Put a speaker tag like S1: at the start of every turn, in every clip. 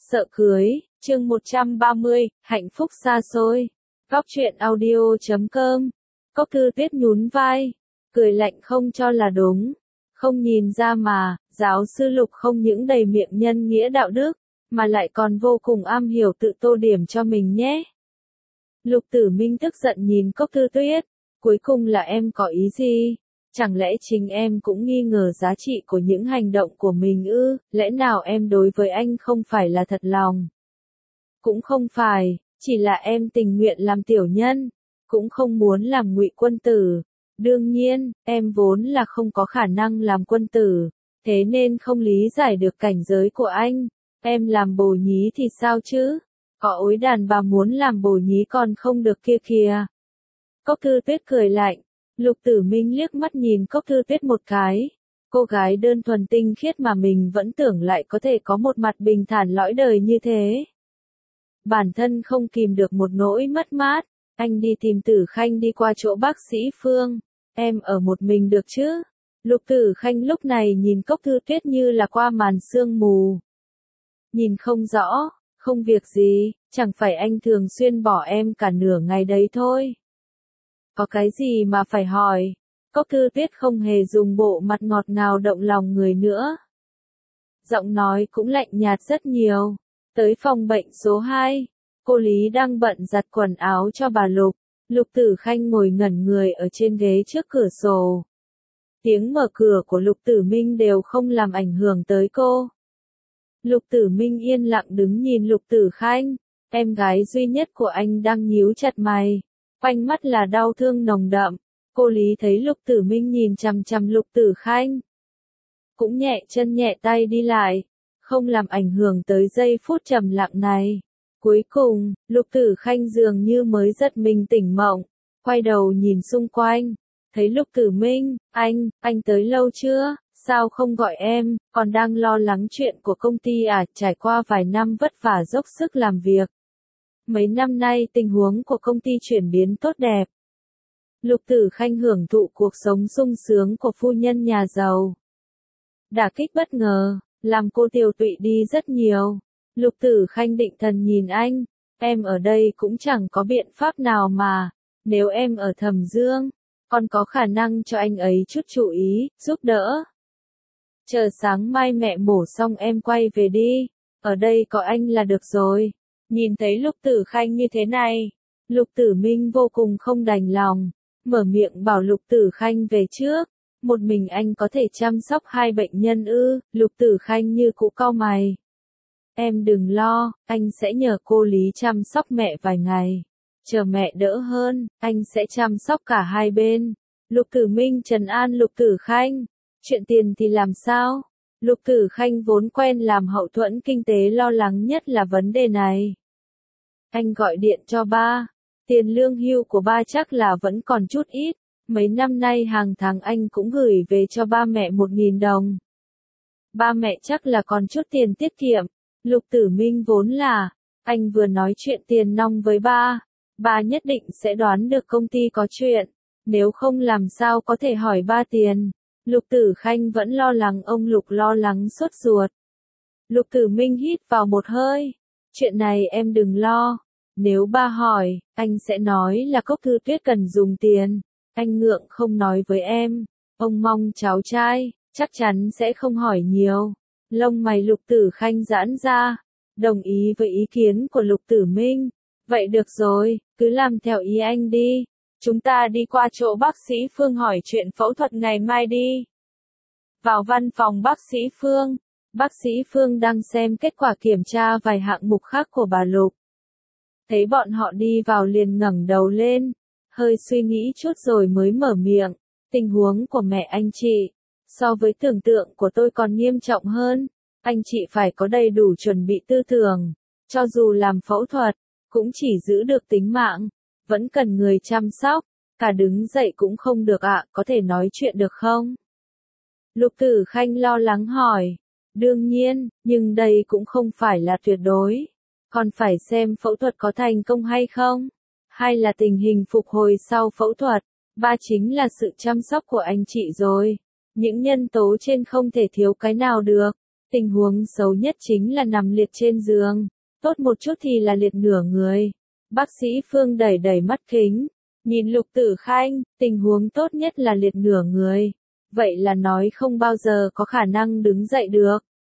S1: Sợ cưới, chương 130, hạnh phúc xa xôi. Góc truyện audio.com. Cốc Thư Tuyết nhún vai, cười lạnh không cho là đúng. Không nhìn ra mà, giáo sư Lục không những đầy miệng nhân nghĩa đạo đức, mà lại còn vô cùng am hiểu tự tô điểm cho mình nhé. Lục Tử Minh tức giận nhìn Cốc Thư Tuyết, cuối cùng là em có ý gì? Chẳng lẽ chính em cũng nghi ngờ giá trị của những hành động của mình ư? Lẽ nào em đối với anh không phải là thật lòng? Cũng không phải, chỉ là em tình nguyện làm tiểu nhân, cũng không muốn làm ngụy quân tử. Đương nhiên, em vốn là không có khả năng làm quân tử, thế nên không lý giải được cảnh giới của anh. Em làm bồ nhí thì sao chứ? Có ối đàn bà muốn làm bồ nhí còn không được kia kìa. Cốc Thư Tuyết cười lạnh. Lục Tử Minh liếc mắt nhìn Cốc Thư Tuyết một cái. Cô gái đơn thuần tinh khiết mà mình vẫn tưởng lại có thể có một mặt bình thản lõi đời như thế. Bản thân không kìm được một nỗi mất mát. Anh đi tìm Tử Khanh đi qua chỗ bác sĩ Phương. Em ở một mình được chứ? Lục Tử Khanh lúc này nhìn Cốc Thư Tuyết như là qua màn sương mù. Nhìn không rõ, không việc gì, chẳng phải anh thường xuyên bỏ em cả nửa ngày đấy thôi. Có cái gì mà phải hỏi? Cốc Thư Tuyết không hề dùng bộ mặt ngọt ngào động lòng người nữa. Giọng nói cũng lạnh nhạt rất nhiều. Tới phòng bệnh số 2, cô Lý đang bận giặt quần áo cho bà Lục. Lục Tử Khanh ngồi ngẩn người ở trên ghế trước cửa sổ. Tiếng mở cửa của Lục Tử Minh đều không làm ảnh hưởng tới cô. Lục Tử Minh yên lặng đứng nhìn Lục Tử Khanh, em gái duy nhất của anh đang nhíu chặt mày. Quanh mắt là đau thương nồng đậm. Cô Lý thấy Lục Tử Minh nhìn chằm chằm Lục Tử Khanh, cũng nhẹ chân nhẹ tay đi lại, không làm ảnh hưởng tới giây phút trầm lặng này. Cuối cùng, Lục Tử Khanh dường như mới giật mình tỉnh mộng, quay đầu nhìn xung quanh, thấy Lục Tử Minh, anh tới lâu chưa? Sao không gọi em, còn đang lo lắng chuyện của công ty à? Trải qua vài năm vất vả dốc sức làm việc. Mấy năm nay tình huống của công ty chuyển biến tốt đẹp. Lục Tử Khanh hưởng thụ cuộc sống sung sướng của phu nhân nhà giàu. Đả kích bất ngờ, làm cô tiều tụy đi rất nhiều. Lục Tử Khanh định thần nhìn anh, em ở đây cũng chẳng có biện pháp nào mà, nếu em ở Thẩm Dương, còn có khả năng cho anh ấy chút chú ý, giúp đỡ. Chờ sáng mai mẹ mổ xong em quay về đi, ở đây có anh là được rồi. Nhìn thấy Lục Tử Khanh như thế này, Lục Tử Minh vô cùng không đành lòng, mở miệng bảo Lục Tử Khanh về trước. Một mình anh có thể chăm sóc hai bệnh nhân ư? Lục Tử Khanh như cũ cau mày. Em đừng lo, anh sẽ nhờ cô Lý chăm sóc mẹ vài ngày. Chờ mẹ đỡ hơn, anh sẽ chăm sóc cả hai bên. Lục Tử Minh trấn an Lục Tử Khanh. Chuyện tiền thì làm sao? Lục Tử Khanh vốn quen làm hậu thuẫn kinh tế, lo lắng nhất là vấn đề này. Anh gọi điện cho ba. Tiền lương hưu của ba chắc là vẫn còn chút ít. Mấy năm nay hàng tháng anh cũng gửi về cho ba mẹ 1.000 đồng. Ba mẹ chắc là còn chút tiền tiết kiệm. Lục Tử Minh vốn là, anh vừa nói chuyện tiền nong với ba nhất định sẽ đoán được công ty có chuyện, nếu không làm sao có thể hỏi ba tiền. Lục Tử Khanh vẫn lo lắng ông Lục lo lắng sốt ruột. Lục Tử Minh hít vào một hơi, chuyện này em đừng lo, nếu ba hỏi, anh sẽ nói là Cốc Thư Tuyết cần dùng tiền, anh ngượng không nói với em, ông mong cháu trai, chắc chắn sẽ không hỏi nhiều. Lông mày Lục Tử Khanh giãn ra, đồng ý với ý kiến của Lục Tử Minh. Vậy được rồi, cứ làm theo ý anh đi. Chúng ta đi qua chỗ bác sĩ Phương hỏi chuyện phẫu thuật ngày mai đi. Vào văn phòng bác sĩ Phương đang xem kết quả kiểm tra vài hạng mục khác của bà Lục. Thấy bọn họ đi vào liền ngẩng đầu lên, hơi suy nghĩ chút rồi mới mở miệng. Tình huống của mẹ anh chị, so với tưởng tượng của tôi còn nghiêm trọng hơn. Anh chị phải có đầy đủ chuẩn bị tư tưởng. Cho dù làm phẫu thuật, cũng chỉ giữ được tính mạng. Vẫn cần người chăm sóc. Cả đứng dậy cũng không được ạ, có thể nói chuyện được không? Lục Tử Khanh lo lắng hỏi. Đương nhiên, nhưng đây cũng không phải là tuyệt đối. Còn phải xem phẫu thuật có thành công hay không. Hay là tình hình phục hồi sau phẫu thuật. Ba chính là sự chăm sóc của anh chị rồi. Những nhân tố trên không thể thiếu cái nào được. Tình huống xấu nhất chính là nằm liệt trên giường, tốt một chút thì là liệt nửa người. Bác sĩ Phương đẩy đẩy mắt kính, nhìn Lục Tử Khanh, tình huống tốt nhất là liệt nửa người. Vậy là nói không bao giờ có khả năng đứng dậy được.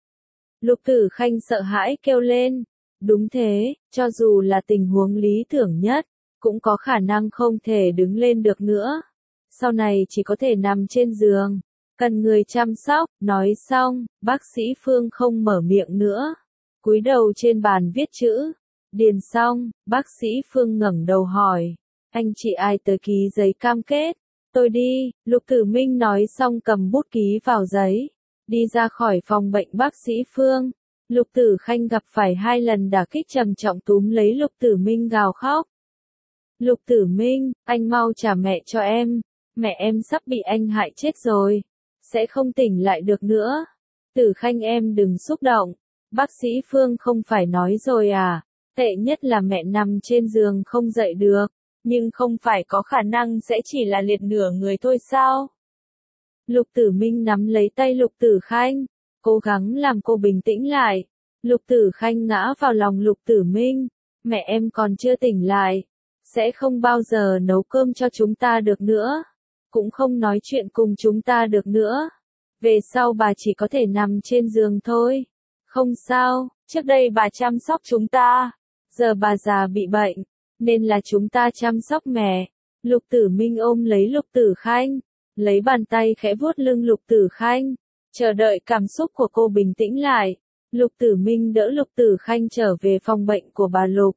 S1: Lục Tử Khanh sợ hãi kêu lên. Đúng thế, cho dù là tình huống lý tưởng nhất, cũng có khả năng không thể đứng lên được nữa. Sau này chỉ có thể nằm trên giường, cần người chăm sóc. Nói xong, bác sĩ Phương không mở miệng nữa, cúi đầu trên bàn viết chữ. Điền xong, bác sĩ Phương ngẩng đầu hỏi, anh chị ai tới ký giấy cam kết? Tôi đi. Lục Tử Minh nói xong cầm bút ký vào giấy, đi ra khỏi phòng bệnh bác sĩ Phương. Lục Tử Khanh gặp phải 2 lần đả kích trầm trọng túm lấy Lục Tử Minh gào khóc. Lục Tử Minh, anh mau trả mẹ cho em, mẹ em sắp bị anh hại chết rồi, sẽ không tỉnh lại được nữa. Tử Khanh em đừng xúc động, bác sĩ Phương không phải nói rồi à, tệ nhất là mẹ nằm trên giường không dậy được, nhưng không phải có khả năng sẽ chỉ là liệt nửa người thôi sao? Lục Tử Minh nắm lấy tay Lục Tử Khanh, cố gắng làm cô bình tĩnh lại. Lục Tử Khanh ngã vào lòng Lục Tử Minh, mẹ em còn chưa tỉnh lại, sẽ không bao giờ nấu cơm cho chúng ta được nữa, cũng không nói chuyện cùng chúng ta được nữa. Về sau bà chỉ có thể nằm trên giường thôi. Không sao, trước đây bà chăm sóc chúng ta, giờ bà già bị bệnh, nên là chúng ta chăm sóc mẹ. Lục Tử Minh ôm lấy Lục Tử Khanh, lấy bàn tay khẽ vuốt lưng Lục Tử Khanh, chờ đợi cảm xúc của cô bình tĩnh lại. Lục Tử Minh đỡ Lục Tử Khanh trở về phòng bệnh của bà Lục.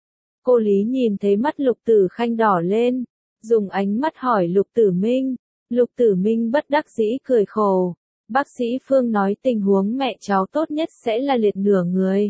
S1: Cô Lý nhìn thấy mắt Lục Tử Khanh đỏ lên, dùng ánh mắt hỏi Lục Tử Minh. Lục Tử Minh bất đắc dĩ cười khổ. Bác sĩ Phương nói tình huống mẹ cháu tốt nhất sẽ là liệt nửa người.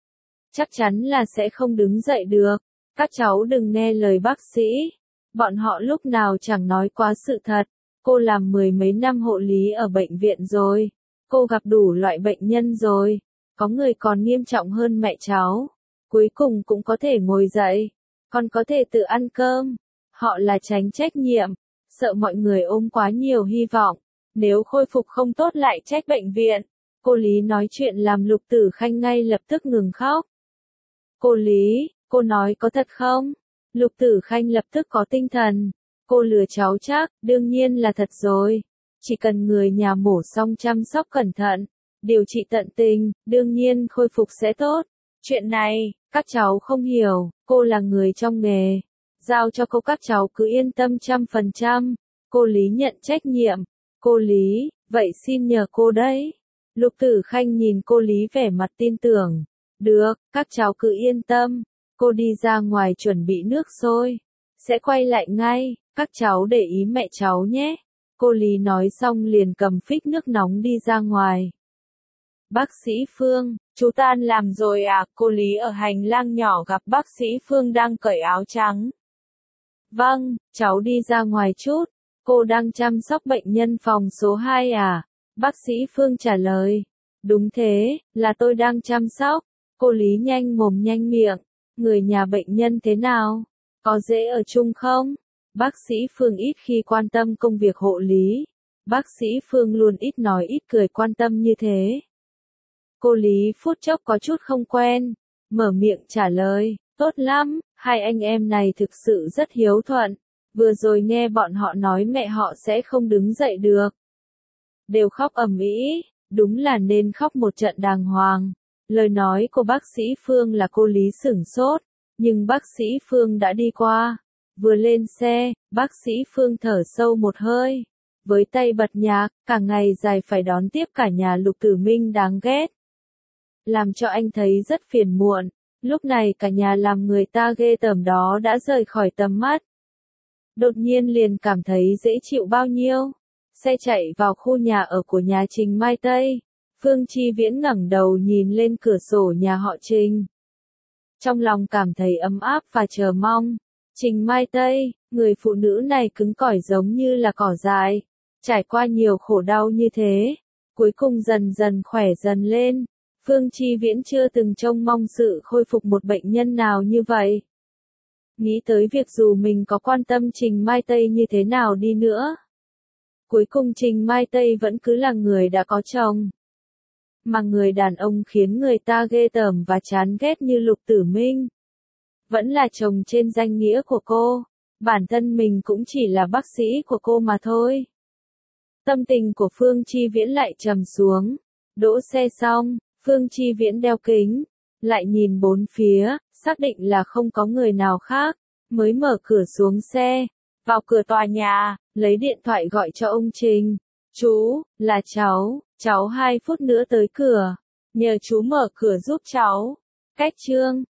S1: Chắc chắn là sẽ không đứng dậy được. Các cháu đừng nghe lời bác sĩ. Bọn họ lúc nào chẳng nói quá sự thật. Cô làm 10 mấy năm hộ lý ở bệnh viện rồi. Cô gặp đủ loại bệnh nhân rồi. Có người còn nghiêm trọng hơn mẹ cháu. Cuối cùng cũng có thể ngồi dậy. Còn có thể tự ăn cơm. Họ là tránh trách nhiệm. Sợ mọi người ôm quá nhiều hy vọng. Nếu khôi phục không tốt lại trách bệnh viện. Cô Lý nói chuyện làm Lục Tử Khanh ngay lập tức ngừng khóc. Cô Lý, cô nói có thật không? Lục Tử Khanh lập tức có tinh thần. Cô lừa cháu chắc, đương nhiên là thật rồi. Chỉ cần người nhà mổ xong chăm sóc cẩn thận, điều trị tận tình, đương nhiên khôi phục sẽ tốt. Chuyện này, các cháu không hiểu, cô là người trong nghề. Giao cho cô các cháu cứ yên tâm 100%. Cô Lý nhận trách nhiệm. Cô Lý, vậy xin nhờ cô đấy. Lục Tử Khanh nhìn cô Lý vẻ mặt tin tưởng. Được, các cháu cứ yên tâm. Cô đi ra ngoài chuẩn bị nước sôi. Sẽ quay lại ngay, các cháu để ý mẹ cháu nhé. Cô Lý nói xong liền cầm phích nước nóng đi ra ngoài. Bác sĩ Phương, chú tan làm rồi à? Cô Lý ở hành lang nhỏ gặp bác sĩ Phương đang cởi áo trắng. Vâng, cháu đi ra ngoài chút. Cô đang chăm sóc bệnh nhân phòng số 2 à? Bác sĩ Phương trả lời. Đúng thế, là tôi đang chăm sóc. Cô Lý nhanh mồm nhanh miệng. Người nhà bệnh nhân thế nào? Có dễ ở chung không? Bác sĩ Phương ít khi quan tâm công việc hộ lý. Bác sĩ Phương luôn ít nói ít cười quan tâm như thế. Cô Lý phút chốc có chút không quen. Mở miệng trả lời. Tốt lắm, hai anh em này thực sự rất hiếu thuận. Vừa rồi nghe bọn họ nói mẹ họ sẽ không đứng dậy được. Đều khóc ầm ĩ, đúng là nên khóc một trận đàng hoàng. Lời nói của bác sĩ Phương là cô Lý sửng sốt, nhưng bác sĩ Phương đã đi qua. Vừa lên xe, bác sĩ Phương thở sâu một hơi. Với tay bật nhạc, cả ngày dài phải đón tiếp cả nhà Lục Tử Minh đáng ghét. Làm cho anh thấy rất phiền muộn. Lúc này cả nhà làm người ta ghê tởm đó đã rời khỏi tầm mắt. Đột nhiên liền cảm thấy dễ chịu bao nhiêu. Xe chạy vào khu nhà ở của nhà Trình Mai Tây. Phương Chi Viễn ngẩng đầu nhìn lên cửa sổ nhà họ Trình. Trong lòng cảm thấy ấm áp và chờ mong. Trình Mai Tây, người phụ nữ này cứng cỏi giống như là cỏ dại. Trải qua nhiều khổ đau như thế. Cuối cùng dần dần khỏe dần lên. Phương Chi Viễn chưa từng trông mong sự khôi phục một bệnh nhân nào như vậy. Nghĩ tới việc dù mình có quan tâm Trình Mai Tây như thế nào đi nữa. Cuối cùng Trình Mai Tây vẫn cứ là người đã có chồng. mà người đàn ông khiến người ta ghê tởm và chán ghét như Lục Tử Minh vẫn là chồng trên danh nghĩa của cô. Bản thân mình cũng chỉ là bác sĩ của cô mà thôi. Tâm tình của Phương Chi Viễn lại trầm xuống. Đỗ xe xong, Phương Chi Viễn đeo kính, lại nhìn bốn phía, xác định là không có người nào khác, mới mở cửa xuống xe, vào cửa tòa nhà, lấy điện thoại gọi cho ông Trình. Chú, là cháu 2 phút nữa tới cửa, nhờ chú mở cửa giúp cháu. Cách Trương